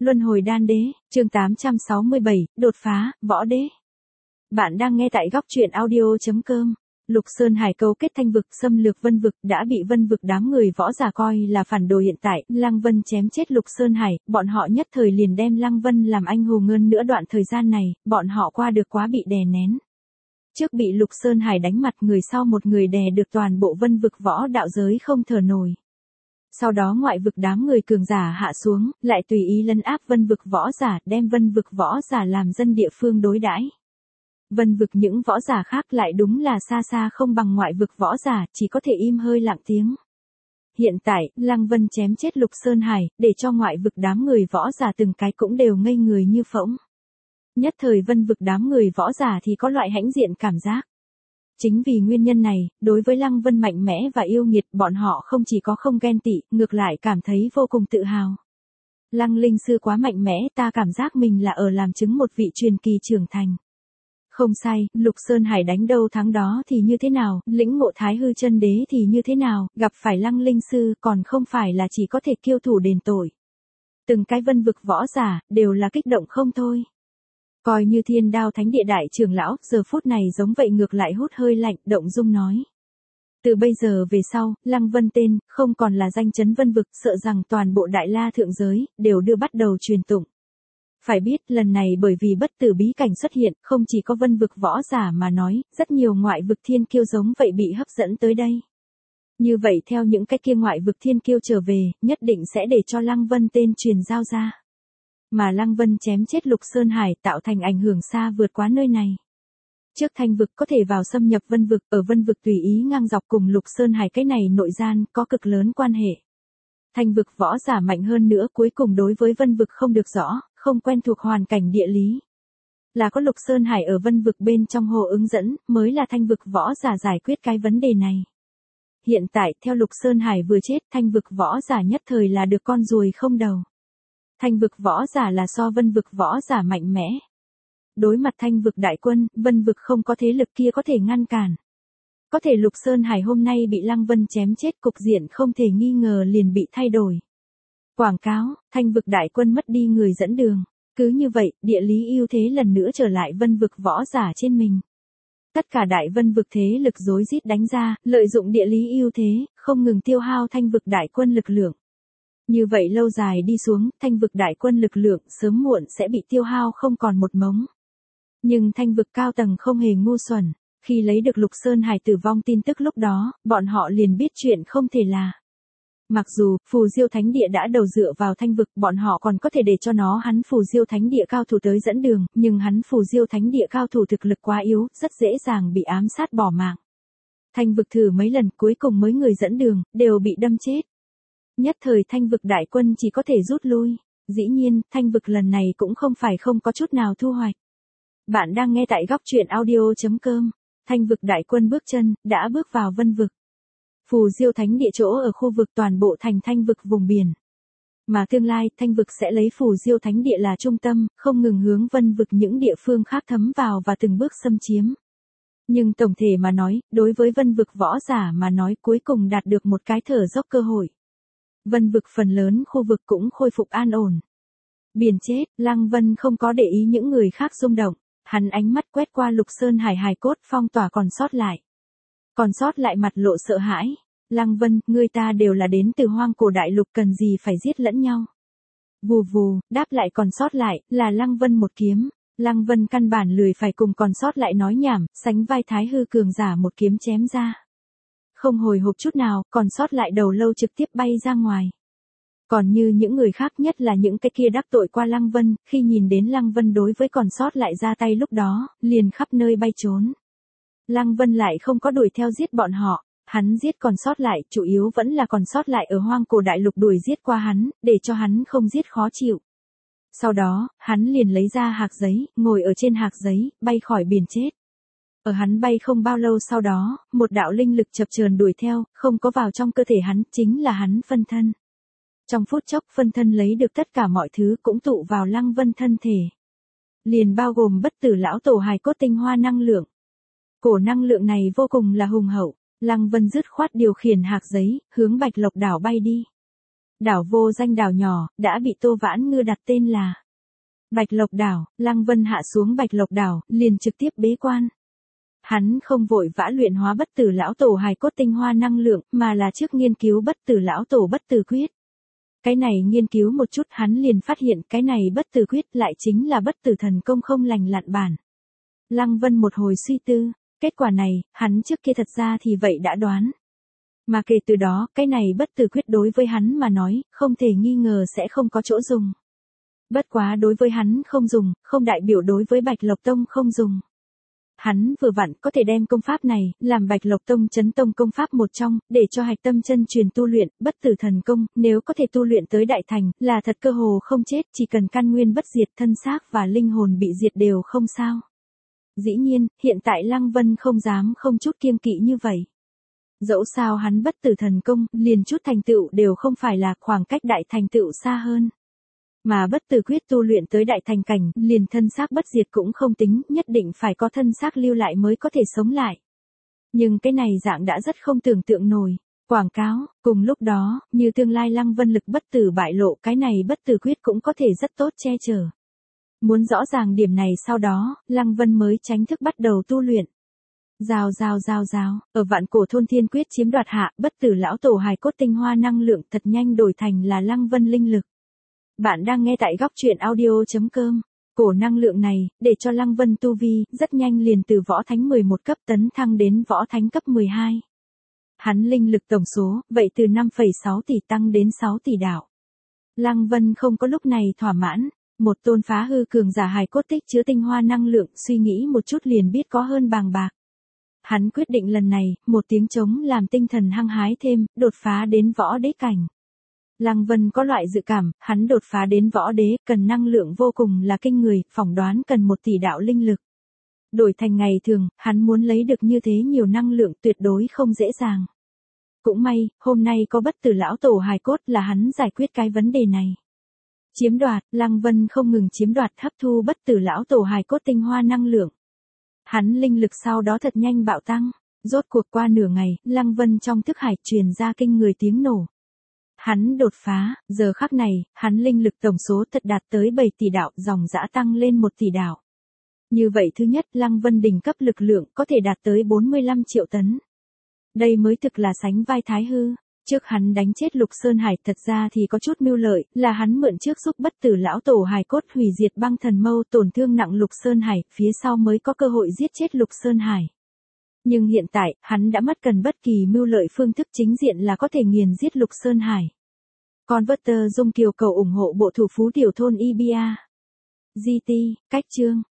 Luân hồi đan đế, chương 867, đột phá, võ đế. Bạn đang nghe tại góc truyện audio.com. Lục Sơn Hải cấu kết Thanh vực xâm lược Vân vực đã bị Vân vực đám người võ giả coi là phản đồ hiện tại. Lăng Vân chém chết Lục Sơn Hải, bọn họ nhất thời liền đem Lăng Vân làm anh hùng hơn nữa. Đoạn thời gian này, bọn họ qua được quá bị đè nén. Trước bị Lục Sơn Hải đánh mặt, người sau một người đè được toàn bộ Vân vực võ đạo giới không thở nổi. Sau đó ngoại vực đám người cường giả hạ xuống, lại tùy ý lấn áp Vân vực võ giả, đem Vân vực võ giả làm dân địa phương đối đãi. Vân vực những võ giả khác lại đúng là xa xa không bằng ngoại vực võ giả, chỉ có thể im hơi lặng tiếng. Hiện tại, Lăng Vân chém chết Lục Sơn Hải, để cho ngoại vực đám người võ giả từng cái cũng đều ngây người như phỗng. Nhất thời Vân vực đám người võ giả thì có loại hãnh diện cảm giác. Chính vì nguyên nhân này, đối với Lăng Vân mạnh mẽ và yêu nghiệt, bọn họ không chỉ có không ghen tị, ngược lại cảm thấy vô cùng tự hào. Lăng Linh sư quá mạnh mẽ, ta cảm giác mình là ở làm chứng một vị truyền kỳ trưởng thành. Không sai, Lục Sơn Hải đánh đâu thắng đó thì như thế nào, lĩnh ngộ Thái Hư Chân Đế thì như thế nào, gặp phải Lăng Linh sư còn không phải là chỉ có thể kiêu thủ đền tội. Từng cái Vân vực võ giả, đều là kích động không thôi. Coi như Thiên Đao Thánh Địa đại trưởng lão, giờ phút này giống vậy ngược lại hút hơi lạnh, động dung nói. Từ bây giờ về sau, Lăng Vân tên, không còn là danh chấn Vân vực, sợ rằng toàn bộ Đại La thượng giới, đều đưa bắt đầu truyền tụng. Phải biết, lần này bởi vì bất tử bí cảnh xuất hiện, không chỉ có Vân vực võ giả mà nói, rất nhiều ngoại vực thiên kiêu giống vậy bị hấp dẫn tới đây. Như vậy theo những cái kia ngoại vực thiên kiêu trở về, nhất định sẽ để cho Lăng Vân tên truyền giao ra. Mà Lăng Vân chém chết Lục Sơn Hải tạo thành ảnh hưởng xa vượt quá nơi này. Trước Thanh vực có thể vào xâm nhập Vân vực, ở Vân vực tùy ý ngang dọc cùng Lục Sơn Hải cái này nội gian có cực lớn quan hệ. Thanh vực võ giả mạnh hơn nữa cuối cùng đối với Vân vực không được rõ, không quen thuộc hoàn cảnh địa lý. Là có Lục Sơn Hải ở Vân vực bên trong hồ ứng dẫn, mới là Thanh vực võ giả giải quyết cái vấn đề này. Hiện tại, theo Lục Sơn Hải vừa chết, Thanh vực võ giả nhất thời là được con ruồi không đầu. Thanh vực võ giả là so Vân vực võ giả mạnh mẽ. Đối mặt Thanh vực đại quân, Vân vực không có thế lực kia có thể ngăn cản. Có thể Lục Sơn Hải hôm nay bị Lăng Vân chém chết, cục diện không thể nghi ngờ liền bị thay đổi. Quảng cáo, Thanh vực đại quân mất đi người dẫn đường. Cứ như vậy, địa lý ưu thế lần nữa trở lại Vân vực võ giả trên mình. Tất cả đại Vân vực thế lực rối rít đánh ra, lợi dụng địa lý ưu thế, không ngừng tiêu hao Thanh vực đại quân lực lượng. Như vậy lâu dài đi xuống, Thanh vực đại quân lực lượng sớm muộn sẽ bị tiêu hao không còn một mống. Nhưng Thanh vực cao tầng không hề ngu xuẩn, khi lấy được Lục Sơn Hải tử vong tin tức lúc đó, bọn họ liền biết chuyện không thể là. Mặc dù, Phù Diêu Thánh Địa đã đầu dựa vào Thanh vực, bọn họ còn có thể để cho hắn Phù Diêu Thánh Địa cao thủ tới dẫn đường, nhưng hắn Phù Diêu Thánh Địa cao thủ thực lực quá yếu, rất dễ dàng bị ám sát bỏ mạng. Thanh vực thử mấy lần, cuối cùng mấy người dẫn đường, đều bị đâm chết. Nhất thời Thanh vực đại quân chỉ có thể rút lui. Dĩ nhiên, Thanh vực lần này cũng không phải không có chút nào thu hoạch. Bạn đang nghe tại góc truyện audio.com. Thanh vực đại quân bước chân, đã bước vào Vân vực. Phù Diêu Thánh Địa chỗ ở khu vực toàn bộ thành Thanh vực vùng biển. Mà tương lai, Thanh vực sẽ lấy Phù Diêu Thánh Địa là trung tâm, không ngừng hướng Vân vực những địa phương khác thấm vào và từng bước xâm chiếm. Nhưng tổng thể mà nói, đối với Vân vực võ giả mà nói cuối cùng đạt được một cái thở dốc cơ hội. Vân vực phần lớn khu vực cũng khôi phục an ổn. Biển chết, Lăng Vân không có để ý những người khác rung động, hắn ánh mắt quét qua Lục Sơn Hải hài cốt phong tỏa còn sót lại. Còn sót lại mặt lộ sợ hãi. Lăng Vân, ngươi ta đều là đến từ hoang cổ đại lục, cần gì phải giết lẫn nhau. Vù vù, đáp lại còn sót lại, là Lăng Vân một kiếm. Lăng Vân căn bản lười phải cùng còn sót lại nói nhảm, sánh vai Thái Hư cường giả một kiếm chém ra. Không hồi hộp chút nào, còn sót lại đầu lâu trực tiếp bay ra ngoài. Còn như những người khác, nhất là những cái kia đắc tội qua Lăng Vân, khi nhìn đến Lăng Vân đối với còn sót lại ra tay lúc đó, liền khắp nơi bay trốn. Lăng Vân lại không có đuổi theo giết bọn họ, hắn giết còn sót lại, chủ yếu vẫn là còn sót lại ở hoang cổ đại lục đuổi giết qua hắn, để cho hắn không giết khó chịu. Sau đó, hắn liền lấy ra hạc giấy, ngồi ở trên hạc giấy, bay khỏi biển chết. Ở hắn bay không bao lâu sau đó, một đạo linh lực chập chờn đuổi theo, không có vào trong cơ thể hắn, chính là hắn phân thân. Trong phút chốc phân thân lấy được tất cả mọi thứ cũng tụ vào Lăng Vân thân thể. Liền bao gồm bất tử lão tổ hài cốt tinh hoa năng lượng. Cổ năng lượng này vô cùng là hùng hậu, Lăng Vân dứt khoát điều khiển hạc giấy, hướng Bạch Lộc đảo bay đi. đảo vô danh đảo nhỏ, đã bị Tô Vãn Ngư đặt tên là Bạch Lộc đảo. Lăng Vân hạ xuống Bạch Lộc đảo, liền trực tiếp bế quan. Hắn không vội vã luyện hóa bất tử lão tổ hài cốt tinh hoa năng lượng, mà là trước nghiên cứu bất tử lão tổ bất tử quyết. Cái này nghiên cứu một chút hắn liền phát hiện cái này bất tử quyết lại chính là bất tử thần công không lành lặn bản. Lăng Vân một hồi suy tư, kết quả này, hắn trước kia thật ra thì vậy đã đoán. Mà kể từ đó, cái này bất tử quyết đối với hắn mà nói, không thể nghi ngờ sẽ không có chỗ dùng. Bất quá đối với hắn không dùng, không đại biểu đối với Bạch Lộc Tông không dùng. Hắn vừa vặn có thể đem công pháp này, làm Bạch Lộc Tông chấn tông công pháp một trong, để cho hạch tâm chân truyền tu luyện, bất tử thần công, nếu có thể tu luyện tới đại thành, là thật cơ hồ không chết, chỉ cần căn nguyên bất diệt thân xác và linh hồn bị diệt đều không sao. Dĩ nhiên, hiện tại Lăng Vân không dám không chút kiêng kỵ như vậy. Dẫu sao hắn bất tử thần công, liền chút thành tựu đều không phải là khoảng cách đại thành tựu xa hơn. Mà bất tử quyết tu luyện tới đại thành cảnh, liền thân xác bất diệt cũng không tính, nhất định phải có thân xác lưu lại mới có thể sống lại. Nhưng cái này dạng đã rất không tưởng tượng nổi. Quảng cáo, cùng lúc đó, như tương lai Lăng Vân lực bất tử bại lộ, cái này bất tử quyết cũng có thể rất tốt che chở. Muốn rõ ràng điểm này sau đó, Lăng Vân mới tránh thức bắt đầu tu luyện. Rào, ở vạn cổ thôn thiên quyết chiếm đoạt hạ, bất tử lão tổ hài cốt tinh hoa năng lượng thật nhanh đổi thành là Lăng Vân linh lực. Bạn đang nghe tại góc truyện audio.com. Cổ năng lượng này, để cho Lăng Vân tu vi, rất nhanh liền từ võ thánh 11 cấp tấn thăng đến võ thánh cấp 12. Hắn linh lực tổng số, vậy từ 5,6 tỷ tăng đến 6 tỷ đạo. Lăng Vân không có lúc này thỏa mãn, một tôn phá hư cường giả hài cốt tích chứa tinh hoa năng lượng, suy nghĩ một chút liền biết có hơn bàng bạc. Hắn quyết định lần này, một tiếng trống làm tinh thần hăng hái thêm, đột phá đến võ đế cảnh. Lăng Vân có loại dự cảm, hắn đột phá đến võ đế, cần năng lượng vô cùng là kinh người, phỏng đoán cần 1 tỷ đạo linh lực. Đổi thành ngày thường, hắn muốn lấy được như thế nhiều năng lượng tuyệt đối không dễ dàng. Cũng may, hôm nay có bất tử lão tổ hài cốt là hắn giải quyết cái vấn đề này. Chiếm đoạt, Lăng Vân không ngừng chiếm đoạt hấp thu bất tử lão tổ hài cốt tinh hoa năng lượng. Hắn linh lực sau đó thật nhanh bạo tăng, rốt cuộc qua nửa ngày, Lăng Vân trong thức hải truyền ra kinh người tiếng nổ. Hắn đột phá, giờ khắc này, hắn linh lực tổng số thật đạt tới 7 tỷ đạo, dòng dã tăng lên 1 tỷ đạo. Như vậy thứ nhất, Lăng Vân đỉnh cấp lực lượng có thể đạt tới 45 triệu tấn. Đây mới thực là sánh vai Thái Hư. Trước hắn đánh chết Lục Sơn Hải thật ra thì có chút mưu lợi, là hắn mượn trước giúp bất tử lão tổ hài cốt hủy diệt băng thần mâu tổn thương nặng Lục Sơn Hải, phía sau mới có cơ hội giết chết Lục Sơn Hải. Nhưng hiện tại, hắn đã mất cần bất kỳ mưu lợi phương thức chính diện là có thể nghiền giết Lục Sơn Hải. Converter Dung Kiều cầu ủng hộ bộ thủ phú tiểu thôn Ibia. GT, cách chương.